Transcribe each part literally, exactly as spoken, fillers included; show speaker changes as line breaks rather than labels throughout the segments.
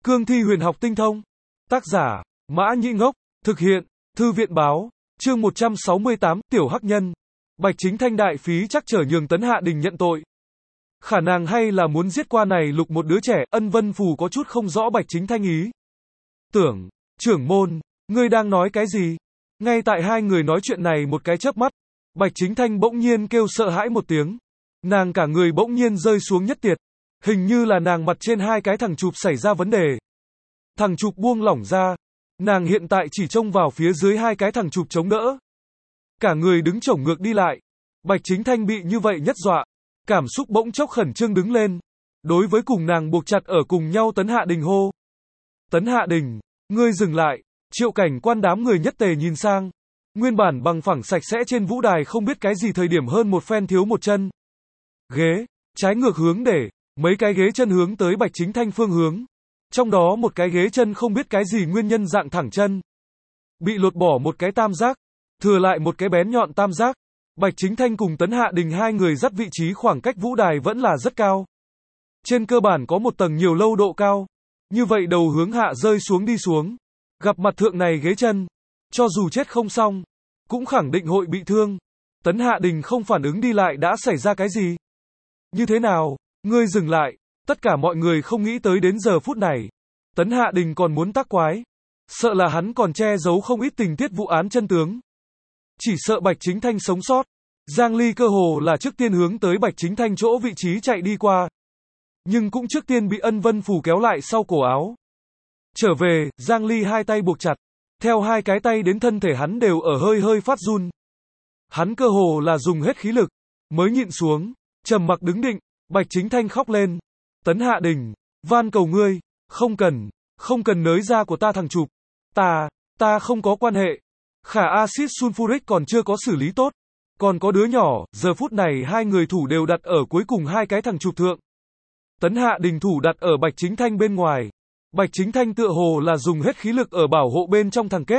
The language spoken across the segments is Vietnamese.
Cương thi huyền học tinh thông. Tác giả, Mã Nhĩ Ngốc. Thực hiện, Thư viện Báo. Chương một trăm sáu mươi tám, Tiểu Hắc Nhân. Bạch Chính Thanh đại phí chắc trở nhường Tấn Hạ Đình nhận tội. Khả năng hay là muốn giết qua này lục một đứa trẻ, Ân Vân Phù có chút không rõ Bạch Chính Thanh ý. Tưởng, trưởng môn, ngươi đang nói cái gì? Ngay tại hai người nói chuyện này một cái chớp mắt, Bạch Chính Thanh bỗng nhiên kêu sợ hãi một tiếng. Nàng cả người bỗng nhiên rơi xuống nhất tiệt. Hình như là nàng mặt trên hai cái thằng chụp xảy ra vấn đề. Thằng chụp buông lỏng ra. Nàng hiện tại chỉ trông vào phía dưới hai cái thằng chụp chống đỡ. Cả người đứng chổng ngược đi lại. Bạch Chính Thanh bị như vậy nhất dọa. Cảm xúc bỗng chốc khẩn trương đứng lên. Đối với cùng nàng buộc chặt ở cùng nhau Tấn Hạ Đình hô. Tấn Hạ Đình, ngươi dừng lại. Triệu Cảnh Quan đám người nhất tề nhìn sang. Nguyên bản bằng phẳng sạch sẽ trên vũ đài không biết cái gì thời điểm hơn một phen thiếu một chân. Ghế, trái ngược hướng để, mấy cái ghế chân hướng tới Bạch Chính Thanh phương hướng. Trong đó một cái ghế chân không biết cái gì nguyên nhân dạng thẳng chân. Bị lột bỏ một cái tam giác, thừa lại một cái bén nhọn tam giác. Bạch Chính Thanh cùng Tấn Hạ Đình hai người dắt vị trí khoảng cách vũ đài vẫn là rất cao. Trên cơ bản có một tầng nhiều lâu độ cao. Như vậy đầu hướng hạ rơi xuống đi xuống. Gặp mặt thượng này ghế chân, cho dù chết không xong, cũng khẳng định hội bị thương. Tấn Hạ Đình không phản ứng đi lại đã xảy ra cái gì? Như thế nào? Ngươi dừng lại. Tất cả mọi người không nghĩ tới đến giờ phút này. Tấn Hạ Đình còn muốn tác quái. Sợ là hắn còn che giấu không ít tình tiết vụ án chân tướng. Chỉ sợ Bạch Chính Thanh sống sót. Giang Ly cơ hồ là trước tiên hướng tới Bạch Chính Thanh chỗ vị trí chạy đi qua. Nhưng cũng trước tiên bị Ân Vân Phù kéo lại sau cổ áo. Trở về, Giang Ly hai tay buộc chặt. Theo hai cái tay đến thân thể hắn đều ở hơi hơi phát run. Hắn cơ hồ là dùng hết khí lực. Mới nhịn xuống. Trầm mặc đứng định. Bạch Chính Thanh khóc lên. Tấn Hạ Đình, van cầu ngươi. Không cần. Không cần nới da của ta thằng chụp. Ta, ta không có quan hệ. Khả axit sulfuric còn chưa có xử lý tốt. Còn có đứa nhỏ, giờ phút này hai người thủ đều đặt ở cuối cùng hai cái thằng chụp thượng. Tấn Hạ Đình thủ đặt ở Bạch Chính Thanh bên ngoài. Bạch Chính Thanh tựa hồ là dùng hết khí lực ở bảo hộ bên trong thằng kết.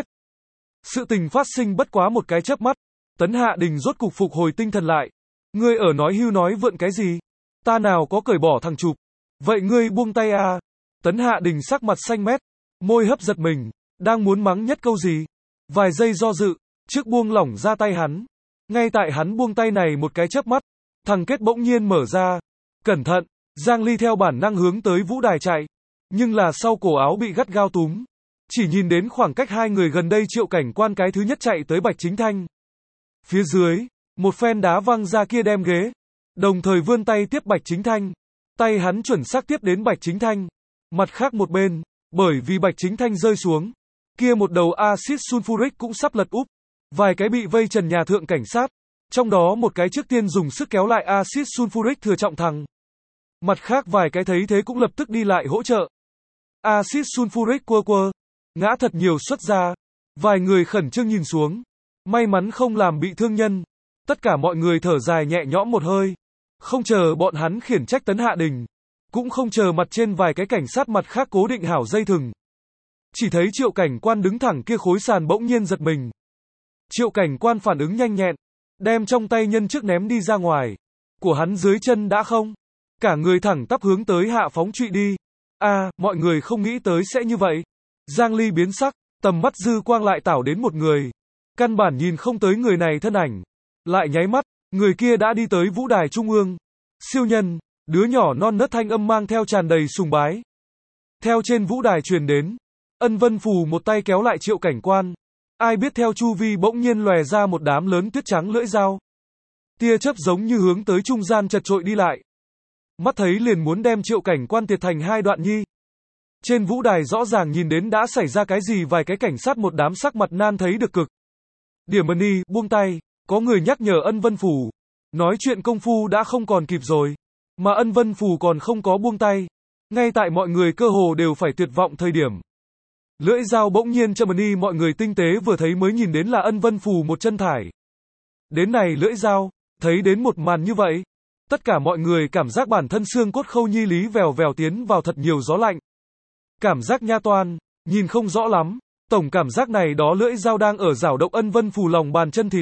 Sự tình phát sinh bất quá một cái chớp mắt. Tấn Hạ Đình rốt cục phục hồi tinh thần lại. Ngươi ở nói hưu nói vượn cái gì? Ta nào có cởi bỏ thằng chụp. Vậy ngươi buông tay à? Tấn Hạ Đình sắc mặt xanh mét. Môi hấp giật mình. Đang muốn mắng nhất câu gì? Vài giây do dự. Trước buông lỏng ra tay hắn. Ngay tại hắn buông tay này một cái chớp mắt. Thằng kết bỗng nhiên mở ra. Cẩn thận. Giang Ly theo bản năng hướng tới vũ đài chạy. Nhưng là sau cổ áo bị gắt gao túm. Chỉ nhìn đến khoảng cách hai người gần đây Triệu Cảnh Quan cái thứ nhất chạy tới Bạch Chính Thanh. Phía dưới, một phen đá văng ra kia đem ghế. Đồng thời vươn tay tiếp Bạch Chính Thanh. Tay hắn chuẩn xác tiếp đến Bạch Chính Thanh. Mặt khác một bên, bởi vì Bạch Chính Thanh rơi xuống. Kia một đầu axit sulfuric cũng sắp lật úp. Vài cái bị vây trần nhà thượng cảnh sát. Trong đó một cái trước tiên dùng sức kéo lại axit sulfuric thừa trọng thằng. Mặt khác vài cái thấy thế cũng lập tức đi lại hỗ trợ. Axit sulfuric quơ quơ. Ngã thật nhiều xuất ra. Vài người khẩn trương nhìn xuống. May mắn không làm bị thương nhân. Tất cả mọi người thở dài nhẹ nhõm một hơi. Không chờ bọn hắn khiển trách Tấn Hạ Đình. Cũng không chờ mặt trên vài cái cảnh sát mặt khác cố định hảo dây thừng. Chỉ thấy Triệu Cảnh Quan đứng thẳng kia khối sàn bỗng nhiên giật mình. Triệu Cảnh Quan phản ứng nhanh nhẹn. Đem trong tay nhân trước ném đi ra ngoài. Của hắn dưới chân đã không. Cả người thẳng tắp hướng tới hạ phóng trụy đi. A, à, mọi người không nghĩ tới sẽ như vậy. Giang Ly biến sắc, tầm mắt dư quang lại tảo đến một người. Căn bản nhìn không tới người này thân ảnh. Lại nháy mắt, người kia đã đi tới vũ đài trung ương. Siêu nhân, đứa nhỏ non nớt thanh âm mang theo tràn đầy sùng bái. Theo trên vũ đài truyền đến, Ân Vân Phù một tay kéo lại Triệu Cảnh Quan. Ai biết theo chu vi bỗng nhiên lòe ra một đám lớn tuyết trắng lưỡi dao. Tia chớp giống như hướng tới trung gian chật trội đi lại. Mắt thấy liền muốn đem Triệu Cảnh Quan tiệt thành hai đoạn nhi. Trên vũ đài rõ ràng nhìn đến đã xảy ra cái gì, vài cái cảnh sát một đám sắc mặt nan thấy được cực. Điểm ân y, buông tay, có người nhắc nhở Ân Vân Phù. Nói chuyện công phu đã không còn kịp rồi. Mà Ân Vân Phù còn không có buông tay. Ngay tại mọi người cơ hồ đều phải tuyệt vọng thời điểm. Lưỡi dao bỗng nhiên châm ân y, mọi người tinh tế vừa thấy mới nhìn đến là Ân Vân Phù một chân thải. Đến này lưỡi dao, thấy đến một màn như vậy. Tất cả mọi người cảm giác bản thân xương cốt khâu nhi lý vèo vèo tiến vào thật nhiều gió lạnh. Cảm giác nha toan, nhìn không rõ lắm. Tổng cảm giác này đó lưỡi dao đang ở rảo động Ân Vân Phù lòng bàn chân thịt.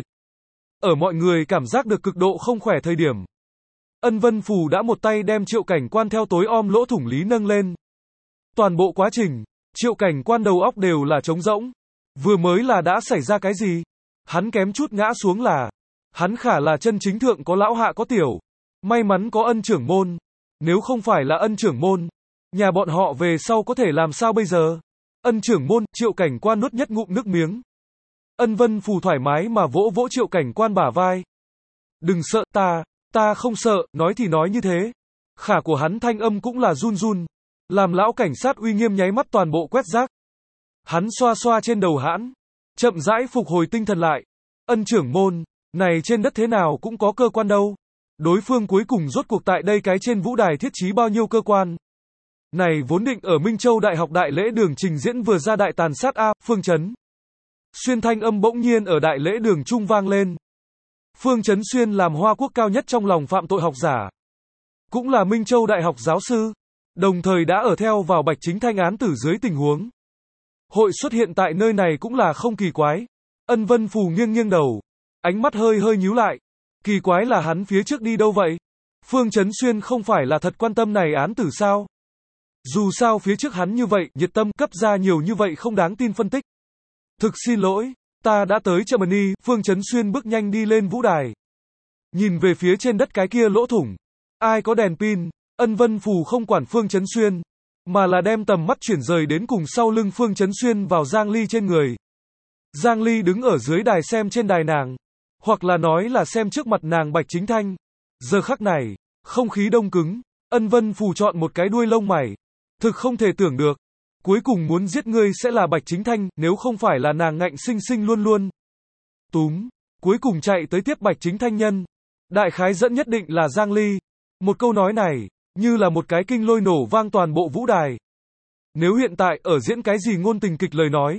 Ở mọi người cảm giác được cực độ không khỏe thời điểm. Ân Vân Phù đã một tay đem Triệu Cảnh Quan theo tối om lỗ thủng lý nâng lên. Toàn bộ quá trình, Triệu Cảnh Quan đầu óc đều là trống rỗng. Vừa mới là đã xảy ra cái gì? Hắn kém chút ngã xuống là. Hắn khả là chân chính thượng có lão hạ có tiểu. May mắn có ân trưởng môn. Nếu không phải là ân trưởng môn, nhà bọn họ về sau có thể làm sao bây giờ? Ân trưởng môn, Triệu Cảnh Quan nuốt nhất ngụm nước miếng. Ân Vân Phù thoải mái mà vỗ vỗ Triệu Cảnh Quan bả vai. Đừng sợ, ta, ta không sợ, nói thì nói như thế. Khả của hắn thanh âm cũng là run run. Làm lão cảnh sát uy nghiêm nháy mắt toàn bộ quét rác. Hắn xoa xoa trên đầu hãn. Chậm rãi phục hồi tinh thần lại. Ân trưởng môn, này trên đất thế nào cũng có cơ quan đâu. Đối phương cuối cùng rốt cuộc tại đây cái trên vũ đài thiết trí bao nhiêu cơ quan. Này vốn định ở Minh Châu Đại học đại lễ đường trình diễn vừa ra đại tàn sát A, Phương Chấn Xuyên thanh âm bỗng nhiên ở đại lễ đường trung vang lên. Phương Chấn Xuyên làm Hoa Quốc cao nhất trong lòng phạm tội học giả. Cũng là Minh Châu Đại học giáo sư. Đồng thời đã ở theo vào Bạch Chính Thanh án tử dưới tình huống. Hội xuất hiện tại nơi này cũng là không kỳ quái. Ân Vân Phù nghiêng nghiêng đầu. Ánh mắt hơi hơi nhíu lại. Kỳ quái là hắn phía trước đi đâu vậy? Phương Chấn Xuyên không phải là thật quan tâm này án tử sao? Dù sao phía trước hắn như vậy, nhiệt tâm cấp ra nhiều như vậy không đáng tin phân tích. Thực xin lỗi, ta đã tới Germany, Phương Chấn Xuyên bước nhanh đi lên vũ đài. Nhìn về phía trên đất cái kia lỗ thủng. Ai có đèn pin? Ân Vân Phù không quản Phương Chấn Xuyên, mà là đem tầm mắt chuyển rời đến cùng sau lưng Phương Chấn Xuyên vào Giang Ly trên người. Giang Ly đứng ở dưới đài xem trên đài nàng, hoặc là nói là xem trước mặt nàng Bạch Chính Thanh. Giờ khắc này, không khí đông cứng, Ân Vân Phù chọn một cái đuôi lông mày. Thực không thể tưởng được, cuối cùng muốn giết ngươi sẽ là Bạch Chính Thanh, nếu không phải là nàng ngạnh sinh sinh luôn luôn túm, cuối cùng chạy tới tiếp Bạch Chính Thanh nhân. Đại khái dẫn nhất định là Giang Ly. Một câu nói này, như là một cái kinh lôi nổ vang toàn bộ vũ đài. Nếu hiện tại ở diễn cái gì ngôn tình kịch lời nói.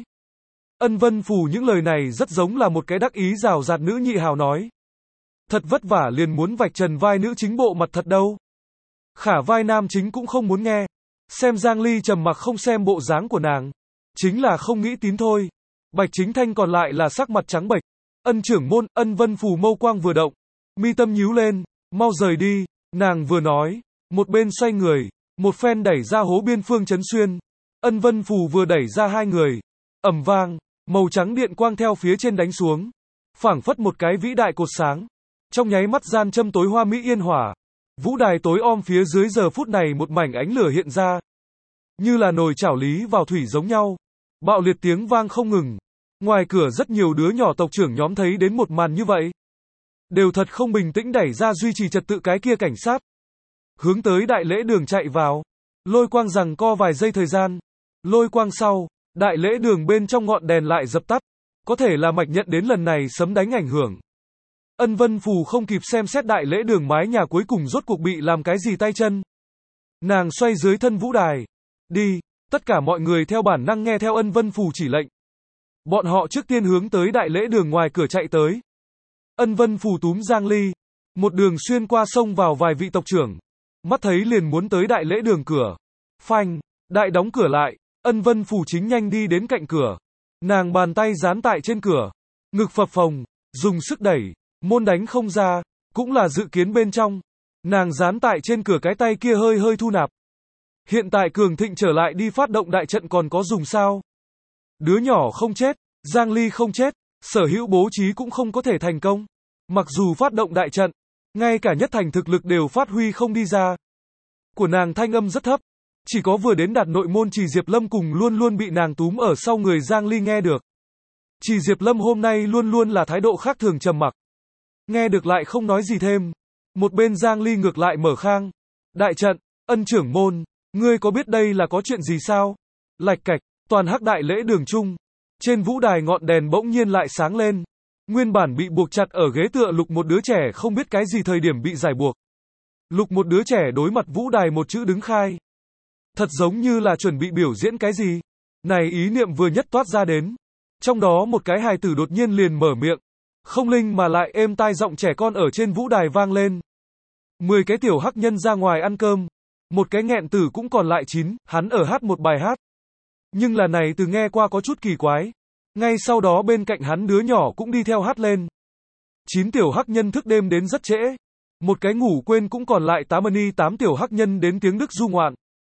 Ân Vân Phù những lời này rất giống là một cái đắc ý rào rạt nữ nhị hào nói. Thật vất vả liền muốn vạch trần vai nữ chính bộ mặt thật đâu. Khả vai nam chính cũng không muốn nghe. Xem Giang Ly trầm mặc không xem bộ dáng của nàng. Chính là không nghĩ tín thôi. Bạch Chính Thanh còn lại là sắc mặt trắng bệch. Ân trưởng môn, Ân Vân Phù mâu quang vừa động. Mi tâm nhíu lên, mau rời đi. Nàng vừa nói, một bên xoay người, một phen đẩy ra hố biên Phương Chấn Xuyên. Ân Vân Phù vừa đẩy ra hai người. Ầm vang, màu trắng điện quang theo phía trên đánh xuống. Phảng phất một cái vĩ đại cột sáng. Trong nháy mắt gian châm tối hoa mỹ yên hỏa. Vũ đài tối om phía dưới giờ phút này một mảnh ánh lửa hiện ra. Như là nồi chảo lý vào thủy giống nhau. Bạo liệt tiếng vang không ngừng. Ngoài cửa rất nhiều đứa nhỏ tộc trưởng nhóm thấy đến một màn như vậy. Đều thật không bình tĩnh đẩy ra duy trì trật tự cái kia cảnh sát. Hướng tới đại lễ đường chạy vào. Lôi quang rằng co vài giây thời gian. Lôi quang sau, đại lễ đường bên trong ngọn đèn lại dập tắt. Có thể là mạch nhận đến lần này sấm đánh ảnh hưởng. Ân Vân Phù không kịp xem xét đại lễ đường mái nhà cuối cùng rốt cuộc bị làm cái gì tay chân. Nàng xoay dưới thân vũ đài. Đi, tất cả mọi người theo bản năng nghe theo Ân Vân Phù chỉ lệnh. Bọn họ trước tiên hướng tới đại lễ đường ngoài cửa chạy tới. Ân Vân Phù túm Giang Ly. Một đường xuyên qua sông vào vài vị tộc trưởng. Mắt thấy liền muốn tới đại lễ đường cửa. Phanh, đại đóng cửa lại. Ân Vân Phù chính nhanh đi đến cạnh cửa. Nàng bàn tay dán tại trên cửa. Ngực phập phồng, dùng sức đẩy. Môn đánh không ra, cũng là dự kiến bên trong. Nàng dán tại trên cửa cái tay kia hơi hơi thu nạp. Hiện tại cường thịnh trở lại đi phát động đại trận còn có dùng sao? Đứa nhỏ không chết, Giang Ly không chết, sở hữu bố trí cũng không có thể thành công. Mặc dù phát động đại trận, ngay cả nhất thành thực lực đều phát huy không đi ra. Của nàng thanh âm rất thấp, chỉ có vừa đến đạt nội môn Trì Diệp Lâm cùng luôn luôn bị nàng túm ở sau người Giang Ly nghe được. Trì Diệp Lâm hôm nay luôn luôn là thái độ khác thường trầm mặc. Nghe được lại không nói gì thêm. Một bên Giang Ly ngược lại mở khang. Đại trận, Ân trưởng môn, ngươi có biết đây là có chuyện gì sao? Lạch cạch, toàn hắc đại lễ đường chung. Trên vũ đài ngọn đèn bỗng nhiên lại sáng lên. Nguyên bản bị buộc chặt ở ghế tựa Lục một đứa trẻ không biết cái gì thời điểm bị giải buộc. Lục một đứa trẻ đối mặt vũ đài một chữ đứng khai. Thật giống như là chuẩn bị biểu diễn cái gì. Này ý niệm vừa nhất toát ra đến. Trong đó một cái hài tử đột nhiên liền mở miệng. Không linh mà lại êm tai giọng trẻ con ở trên vũ đài vang lên. Mười cái tiểu hắc nhân ra ngoài ăn cơm. Một cái nghẹn tử cũng còn lại chín, hắn ở hát một bài hát. Nhưng là này từ nghe qua có chút kỳ quái. Ngay sau đó bên cạnh hắn đứa nhỏ cũng đi theo hát lên. Chín tiểu hắc nhân thức đêm đến rất trễ. Một cái ngủ quên cũng còn lại tám ân y tám tiểu hắc nhân đến tiếng Đức du ngoạn.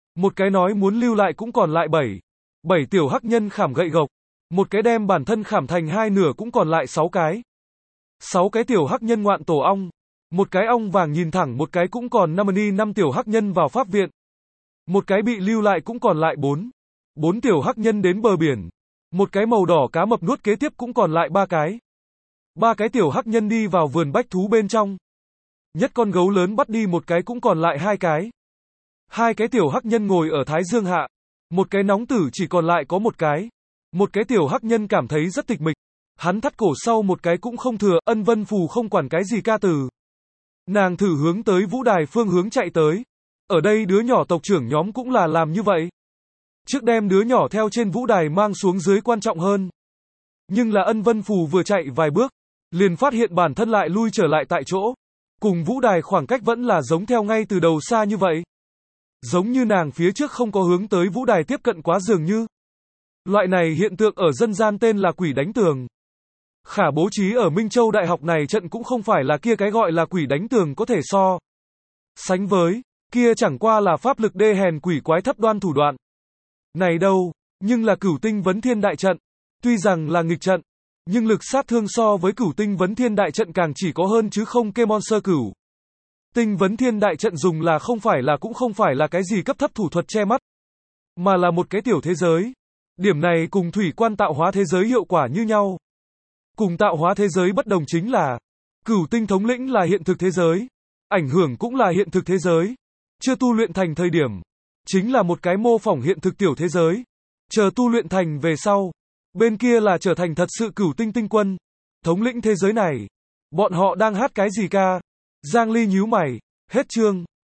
Một cái nói muốn lưu lại cũng còn lại bảy. Bảy tiểu hắc nhân khảm gậy gộc. Một cái đem bản thân khảm thành hai nửa cũng còn lại sáu cái. Sáu cái tiểu hắc nhân ngoạn tổ ong. Một cái ong vàng nhìn thẳng một cái cũng còn năm ni năm tiểu hắc nhân vào pháp viện. Một cái bị lưu lại cũng còn lại bốn. Bốn tiểu hắc nhân đến bờ biển. Một cái màu đỏ cá mập nuốt kế tiếp cũng còn lại ba cái. Ba cái tiểu hắc nhân đi vào vườn bách thú bên trong. Nhất con gấu lớn bắt đi một cái cũng còn lại hai cái. Hai cái tiểu hắc nhân ngồi ở thái dương hạ. Một cái nóng tử chỉ còn lại có một cái. Một cái tiểu hắc nhân cảm thấy rất tịch mịch. Hắn thắt cổ sau một cái cũng không thừa, Ân Vân Phù không quản cái gì ca từ. Nàng thử hướng tới vũ đài phương hướng chạy tới. Ở đây đứa nhỏ tộc trưởng nhóm cũng là làm như vậy. Trước đem đứa nhỏ theo trên vũ đài mang xuống dưới quan trọng hơn. Nhưng là Ân Vân Phù vừa chạy vài bước, liền phát hiện bản thân lại lui trở lại tại chỗ. Cùng vũ đài khoảng cách vẫn là giống theo ngay từ đầu xa như vậy. Giống như nàng phía trước không có hướng tới vũ đài tiếp cận quá dường như. Loại này hiện tượng ở dân gian tên là quỷ đánh tường. Khả bố trí ở Minh Châu Đại học này trận cũng không phải là kia cái gọi là quỷ đánh tường có thể so sánh với, kia chẳng qua là pháp lực đê hèn quỷ quái thấp đoan thủ đoạn. Này đâu, nhưng là Cửu Tinh Vấn Thiên Đại trận, tuy rằng là nghịch trận, nhưng lực sát thương so với Cửu Tinh Vấn Thiên Đại trận càng chỉ có hơn chứ không kê monster Cửu Tinh Vấn Thiên Đại trận dùng là không phải là cũng không phải là cái gì cấp thấp thủ thuật che mắt, mà là một cái tiểu thế giới. Điểm này cùng thủy quan tạo hóa thế giới hiệu quả như nhau. Cùng tạo hóa thế giới bất đồng chính là, Cửu Tinh thống lĩnh là hiện thực thế giới, ảnh hưởng cũng là hiện thực thế giới. Chưa tu luyện thành thời điểm, chính là một cái mô phỏng hiện thực tiểu thế giới. Chờ tu luyện thành về sau, bên kia là trở thành thật sự Cửu Tinh tinh quân, thống lĩnh thế giới này. Bọn họ đang hát cái gì ca? Giang Ly nhíu mày, hết chương.